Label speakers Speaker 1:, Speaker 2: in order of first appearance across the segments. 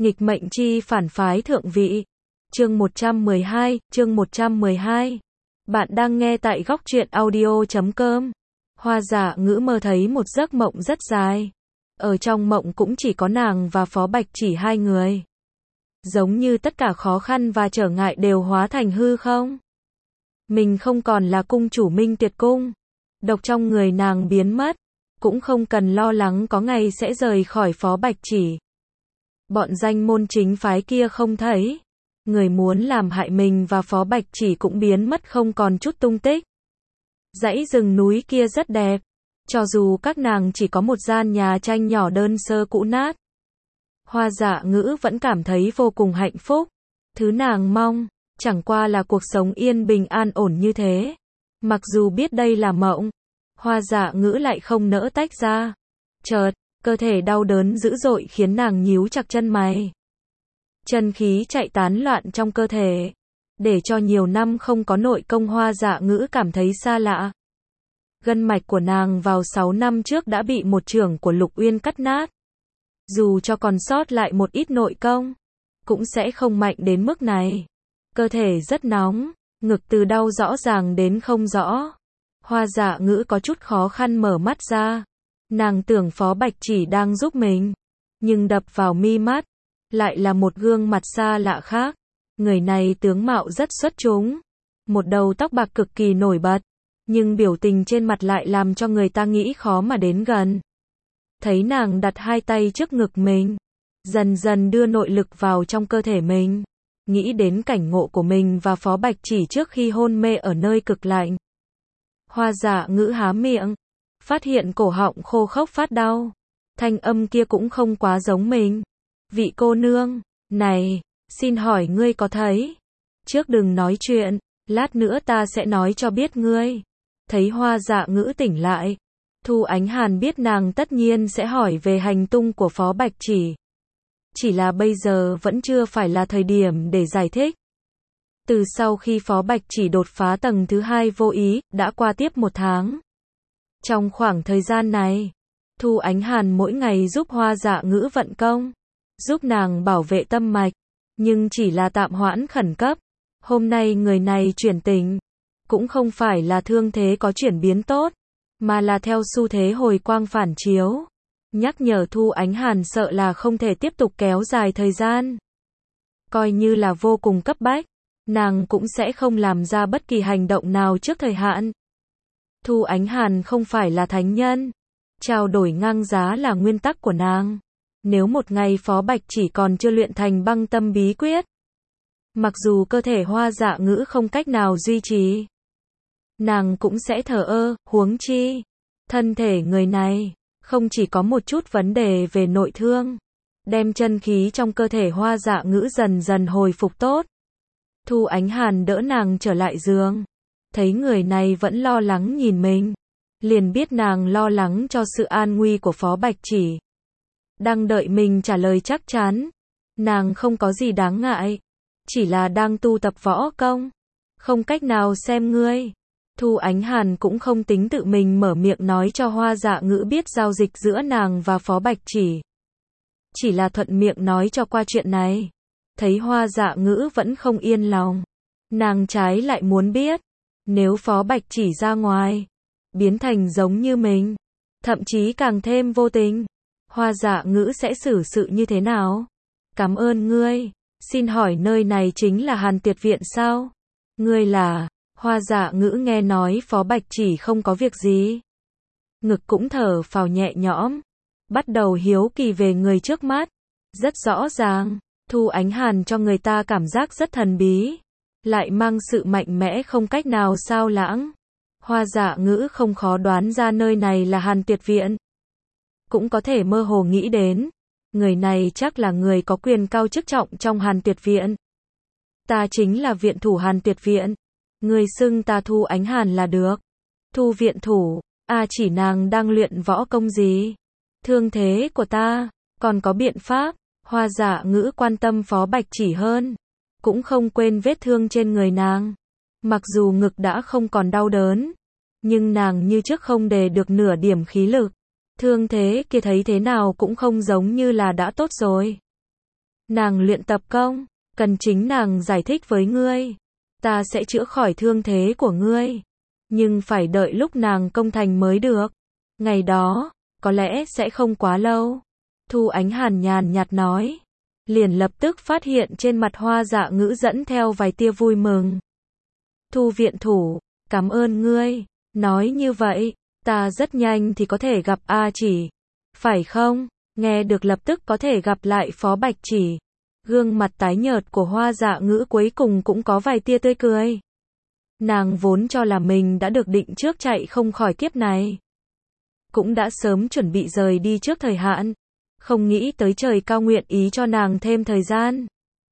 Speaker 1: Nghịch mệnh chi phản phái thượng vị. Chương 112. Bạn đang nghe tại góc truyện audio.com. Hoa Dạ Ngữ mơ thấy một giấc mộng rất dài. Ở trong mộng cũng chỉ có nàng và Phó Bạch Chỉ hai người. Giống như tất cả khó khăn và trở ngại đều hóa thành hư không. Mình không còn là cung chủ Minh Tuyệt Cung. Độc trong người nàng biến mất. Cũng không cần lo lắng có ngày sẽ rời khỏi Phó Bạch Chỉ. Bọn danh môn chính phái kia không thấy. Người muốn làm hại mình và Phó Bạch Chỉ cũng biến mất không còn chút tung tích. Dãy rừng núi kia rất đẹp. Cho dù các nàng chỉ có một gian nhà tranh nhỏ đơn sơ cũ nát. Hoa Dạ Ngữ vẫn cảm thấy vô cùng hạnh phúc. Thứ nàng mong, chẳng qua là cuộc sống yên bình an ổn như thế. Mặc dù biết đây là mộng, Hoa Dạ Ngữ lại không nỡ tách ra. Chợt, cơ thể đau đớn dữ dội khiến nàng nhíu chặt chân mày. Chân khí chạy tán loạn trong cơ thể. Để cho nhiều năm không có nội công Hoa Dạ Ngữ cảm thấy xa lạ. Gân mạch của nàng vào 6 năm trước đã bị một chưởng của Lục Uyên cắt nát. Dù cho còn sót lại một ít nội công, cũng sẽ không mạnh đến mức này. Cơ thể rất nóng, ngực từ đau rõ ràng đến không rõ. Hoa Dạ Ngữ có chút khó khăn mở mắt ra. Nàng tưởng Phó Bạch Chỉ đang giúp mình, nhưng đập vào mi mắt lại là một gương mặt xa lạ khác. Người này tướng mạo rất xuất chúng, một đầu tóc bạc cực kỳ nổi bật, nhưng biểu tình trên mặt lại làm cho người ta nghĩ khó mà đến gần. Thấy nàng đặt hai tay trước ngực mình, dần dần đưa nội lực vào trong cơ thể mình, nghĩ đến cảnh ngộ của mình và Phó Bạch Chỉ trước khi hôn mê ở nơi cực lạnh. Hoa Dạ Ngữ há miệng, phát hiện cổ họng khô khốc phát đau. Thanh âm kia cũng không quá giống mình. Vị cô nương, này, xin hỏi ngươi có thấy? Trước đừng nói chuyện, lát nữa ta sẽ nói cho biết ngươi. Thấy Hoa Dạ Ngữ tỉnh lại, Thu Ánh Hàn biết nàng tất nhiên sẽ hỏi về hành tung của Phó Bạch Chỉ. Chỉ là bây giờ vẫn chưa phải là thời điểm để giải thích. Từ sau khi Phó Bạch Chỉ đột phá tầng thứ 2 vô ý, đã qua tiếp 1 tháng. Trong khoảng thời gian này, Thu Ánh Hàn mỗi ngày giúp Hoa Dạ Ngữ vận công, giúp nàng bảo vệ tâm mạch, nhưng chỉ là tạm hoãn khẩn cấp. Hôm nay người này chuyển tình, cũng không phải là thương thế có chuyển biến tốt, mà là theo xu thế hồi quang phản chiếu. Nhắc nhở Thu Ánh Hàn sợ là không thể tiếp tục kéo dài thời gian. Coi như là vô cùng cấp bách, nàng cũng sẽ không làm ra bất kỳ hành động nào trước thời hạn. Thu Ánh Hàn không phải là thánh nhân. Trao đổi ngang giá là nguyên tắc của nàng. Nếu một ngày Phó Bạch Chỉ còn chưa luyện thành băng tâm bí quyết, mặc dù cơ thể Hoa Dạ Ngữ không cách nào duy trì, nàng cũng sẽ thờ ơ, huống chi. Thân thể người này, không chỉ có một chút vấn đề về nội thương, đem chân khí trong cơ thể Hoa Dạ Ngữ dần dần hồi phục tốt. Thu Ánh Hàn đỡ nàng trở lại giường. Thấy người này vẫn lo lắng nhìn mình, liền biết nàng lo lắng cho sự an nguy của Phó Bạch Chỉ. Đang đợi mình trả lời chắc chắn. Nàng không có gì đáng ngại, chỉ là đang tu tập võ công, không cách nào xem ngươi. Thu Ánh Hàn cũng không tính tự mình mở miệng nói cho Hoa Dạ Ngữ biết giao dịch giữa nàng và Phó Bạch Chỉ là thuận miệng nói cho qua chuyện này. Thấy Hoa Dạ Ngữ vẫn không yên lòng, nàng trái lại muốn biết, nếu Phó Bạch Chỉ ra ngoài, biến thành giống như mình, thậm chí càng thêm vô tình, Hoa Dạ Ngữ sẽ xử sự như thế nào? Cảm ơn ngươi, xin hỏi nơi này chính là Hàn Tuyệt Viện sao? Ngươi là? Hoa Dạ Ngữ nghe nói Phó Bạch Chỉ không có việc gì, ngực cũng thở phào nhẹ nhõm, bắt đầu hiếu kỳ về người trước mắt. Rất rõ ràng, Thu Ánh Hàn cho người ta cảm giác rất thần bí, lại mang sự mạnh mẽ không cách nào xao lãng. Hoa Dạ Ngữ không khó đoán ra nơi này là Hàn Tuyệt Viện. Cũng có thể mơ hồ nghĩ đến, người này chắc là người có quyền cao chức trọng trong Hàn Tuyệt Viện. Ta chính là viện thủ Hàn Tuyệt Viện. Người xưng ta Thu Ánh Hàn là được. Thu viện thủ, chỉ nàng đang luyện võ công gì? Thương thế của ta, còn có biện pháp? Hoa Dạ Ngữ quan tâm Phó Bạch Chỉ hơn, cũng không quên vết thương trên người nàng. Mặc dù ngực đã không còn đau đớn, nhưng nàng như trước không đề được nửa điểm khí lực. Thương thế kia thấy thế nào cũng không giống như là đã tốt rồi. Nàng luyện tập công, cần chính nàng giải thích với ngươi. Ta sẽ chữa khỏi thương thế của ngươi. Nhưng phải đợi lúc nàng công thành mới được. Ngày đó, có lẽ sẽ không quá lâu. Thu Ánh Hàn nhàn nhạt nói. Liền lập tức phát hiện trên mặt Hoa Dạ Ngữ dẫn theo vài tia vui mừng. Thu viện thủ, cảm ơn ngươi. Nói như vậy, ta rất nhanh thì có thể gặp A Chỉ. Phải không? Nghe được lập tức có thể gặp lại Phó Bạch Chỉ. Gương mặt tái nhợt của Hoa Dạ Ngữ cuối cùng cũng có vài tia tươi cười. Nàng vốn cho là mình đã được định trước chạy không khỏi kiếp này. Cũng đã sớm chuẩn bị rời đi trước thời hạn. Không nghĩ tới trời cao nguyện ý cho nàng thêm thời gian.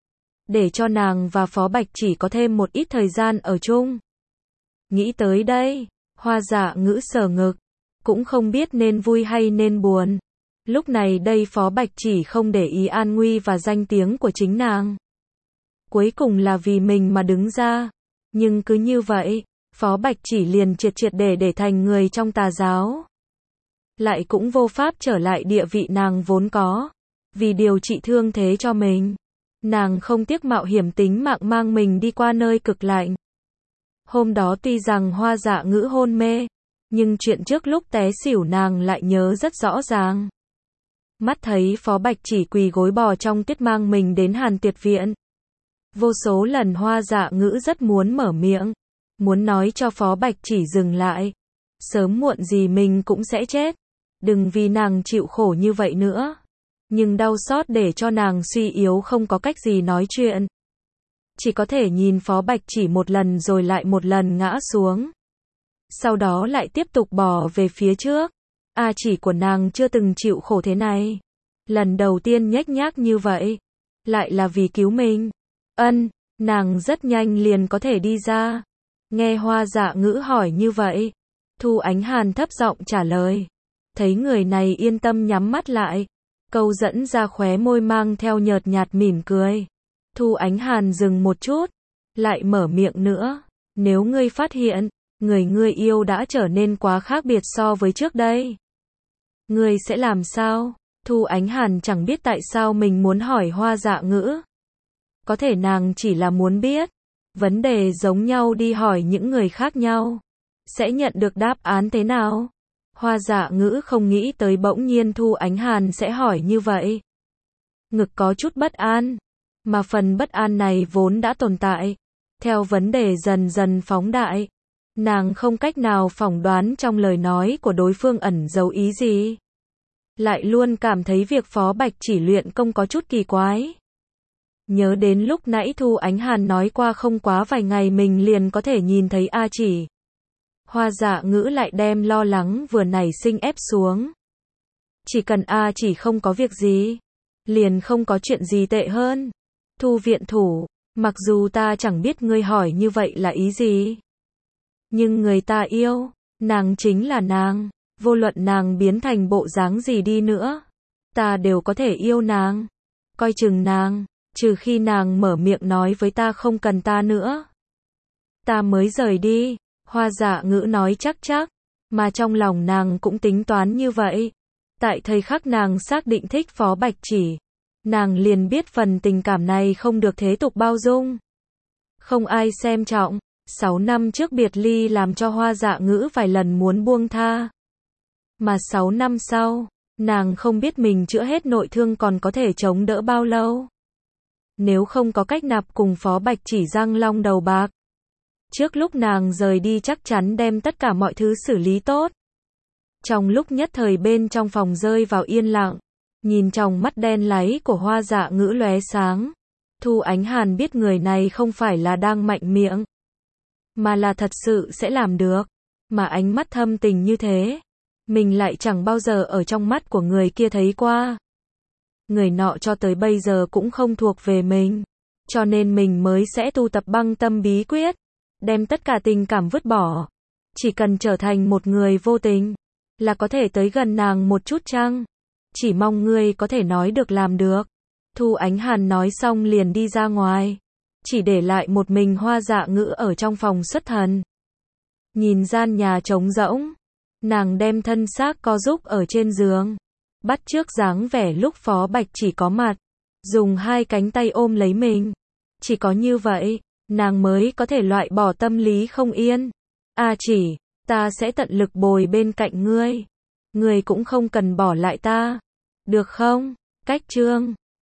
Speaker 1: Để cho nàng và Phó Bạch Chỉ có thêm một ít thời gian ở chung. Nghĩ tới đây, Hoa Dạ Ngữ sờ ngực. Cũng không biết nên vui hay nên buồn. Lúc này đây Phó Bạch Chỉ không để ý an nguy và danh tiếng của chính nàng. Cuối cùng là vì mình mà đứng ra. Nhưng cứ như vậy, Phó Bạch Chỉ liền triệt để thành người trong tà giáo. Lại cũng vô pháp trở lại địa vị nàng vốn có. Vì điều trị thương thế cho mình, nàng không tiếc mạo hiểm tính mạng mang mình đi qua nơi cực lạnh. Hôm đó tuy rằng Hoa Dạ Ngữ hôn mê, nhưng chuyện trước lúc té xỉu nàng lại nhớ rất rõ ràng. Mắt thấy Phó Bạch Chỉ quỳ gối bò trong tuyết mang mình đến Hàn Tuyệt Viện. Vô số lần Hoa Dạ Ngữ rất muốn mở miệng, muốn nói cho Phó Bạch Chỉ dừng lại. Sớm muộn gì mình cũng sẽ chết. Đừng vì nàng chịu khổ như vậy nữa. Nhưng đau xót để cho nàng suy yếu không có cách gì nói chuyện. Chỉ có thể nhìn Phó Bạch Chỉ một lần rồi lại một lần ngã xuống. Sau đó lại tiếp tục bò về phía trước. A Chỉ của nàng chưa từng chịu khổ thế này. Lần đầu tiên nhếch nhác như vậy. Lại là vì cứu mình. Nàng rất nhanh liền có thể đi ra. Nghe Hoa Dạ Ngữ hỏi như vậy. Thu Ánh Hàn thấp giọng trả lời. Thấy người này yên tâm nhắm mắt lại. Câu dẫn ra khóe môi mang theo nhợt nhạt mỉm cười. Thu Ánh Hàn dừng một chút. Lại mở miệng nữa. Nếu ngươi phát hiện, người ngươi yêu đã trở nên quá khác biệt so với trước đây. Ngươi sẽ làm sao? Thu Ánh Hàn chẳng biết tại sao mình muốn hỏi Hoa Dạ Ngữ. Có thể nàng chỉ là muốn biết. Vấn đề giống nhau đi hỏi những người khác nhau. Sẽ nhận được đáp án thế nào? Hoa Dạ Ngữ không nghĩ tới bỗng nhiên Thu Ánh Hàn sẽ hỏi như vậy. Ngực có chút bất an. Mà phần bất an này vốn đã tồn tại. Theo vấn đề dần dần phóng đại. Nàng không cách nào phỏng đoán trong lời nói của đối phương ẩn giấu ý gì. Lại luôn cảm thấy việc Phó Bạch Chỉ luyện công có chút kỳ quái. Nhớ đến lúc nãy Thu Ánh Hàn nói qua không quá vài ngày mình liền có thể nhìn thấy A Chỉ. Hoa Dạ Ngữ lại đem lo lắng vừa nảy sinh ép xuống. Chỉ cần A Chỉ không có việc gì, liền không có chuyện gì tệ hơn. Thu viện thủ, mặc dù ta chẳng biết ngươi hỏi như vậy là ý gì. Nhưng người ta yêu, nàng chính là nàng. Vô luận nàng biến thành bộ dáng gì đi nữa, ta đều có thể yêu nàng. Coi chừng nàng, trừ khi nàng mở miệng nói với ta không cần ta nữa. Ta mới rời đi. Hoa Dạ Ngữ nói chắc, mà trong lòng nàng cũng tính toán như vậy. Tại thời khắc nàng xác định thích Phó Bạch Chỉ, nàng liền biết phần tình cảm này không được thế tục bao dung. Không ai xem trọng. 6 năm trước biệt ly làm cho Hoa Dạ Ngữ vài lần muốn buông tha. Mà 6 năm sau, nàng không biết mình chữa hết nội thương còn có thể chống đỡ bao lâu. Nếu không có cách nạp cùng Phó Bạch Chỉ răng long đầu bạc. Trước lúc nàng rời đi chắc chắn đem tất cả mọi thứ xử lý tốt. Trong lúc nhất thời bên trong phòng rơi vào yên lặng, nhìn trong mắt đen láy của Hoa Dạ Ngữ lóe sáng. Thu Ánh Hàn biết người này không phải là đang mạnh miệng, mà là thật sự sẽ làm được. Mà ánh mắt thâm tình như thế, mình lại chẳng bao giờ ở trong mắt của người kia thấy qua. Người nọ cho tới bây giờ cũng không thuộc về mình, cho nên mình mới sẽ tu tập băng tâm bí quyết, đem tất cả tình cảm vứt bỏ. Chỉ cần trở thành một người vô tình, là có thể tới gần nàng một chút chăng? Chỉ mong ngươi có thể nói được làm được. Thu Ánh Hàn nói xong liền đi ra ngoài, chỉ để lại một mình Hoa Dạ Ngữ ở trong phòng xuất thần. Nhìn gian nhà trống rỗng, nàng đem thân xác co rúm ở trên giường, bắt chước dáng vẻ lúc Phó Bạch Chỉ có mặt. dùng hai cánh tay ôm lấy mình. Chỉ có như vậy, nàng mới có thể loại bỏ tâm lý không yên. A Chỉ, ta sẽ tận lực bồi bên cạnh ngươi. Ngươi cũng không cần bỏ lại ta. Được không? Cách chương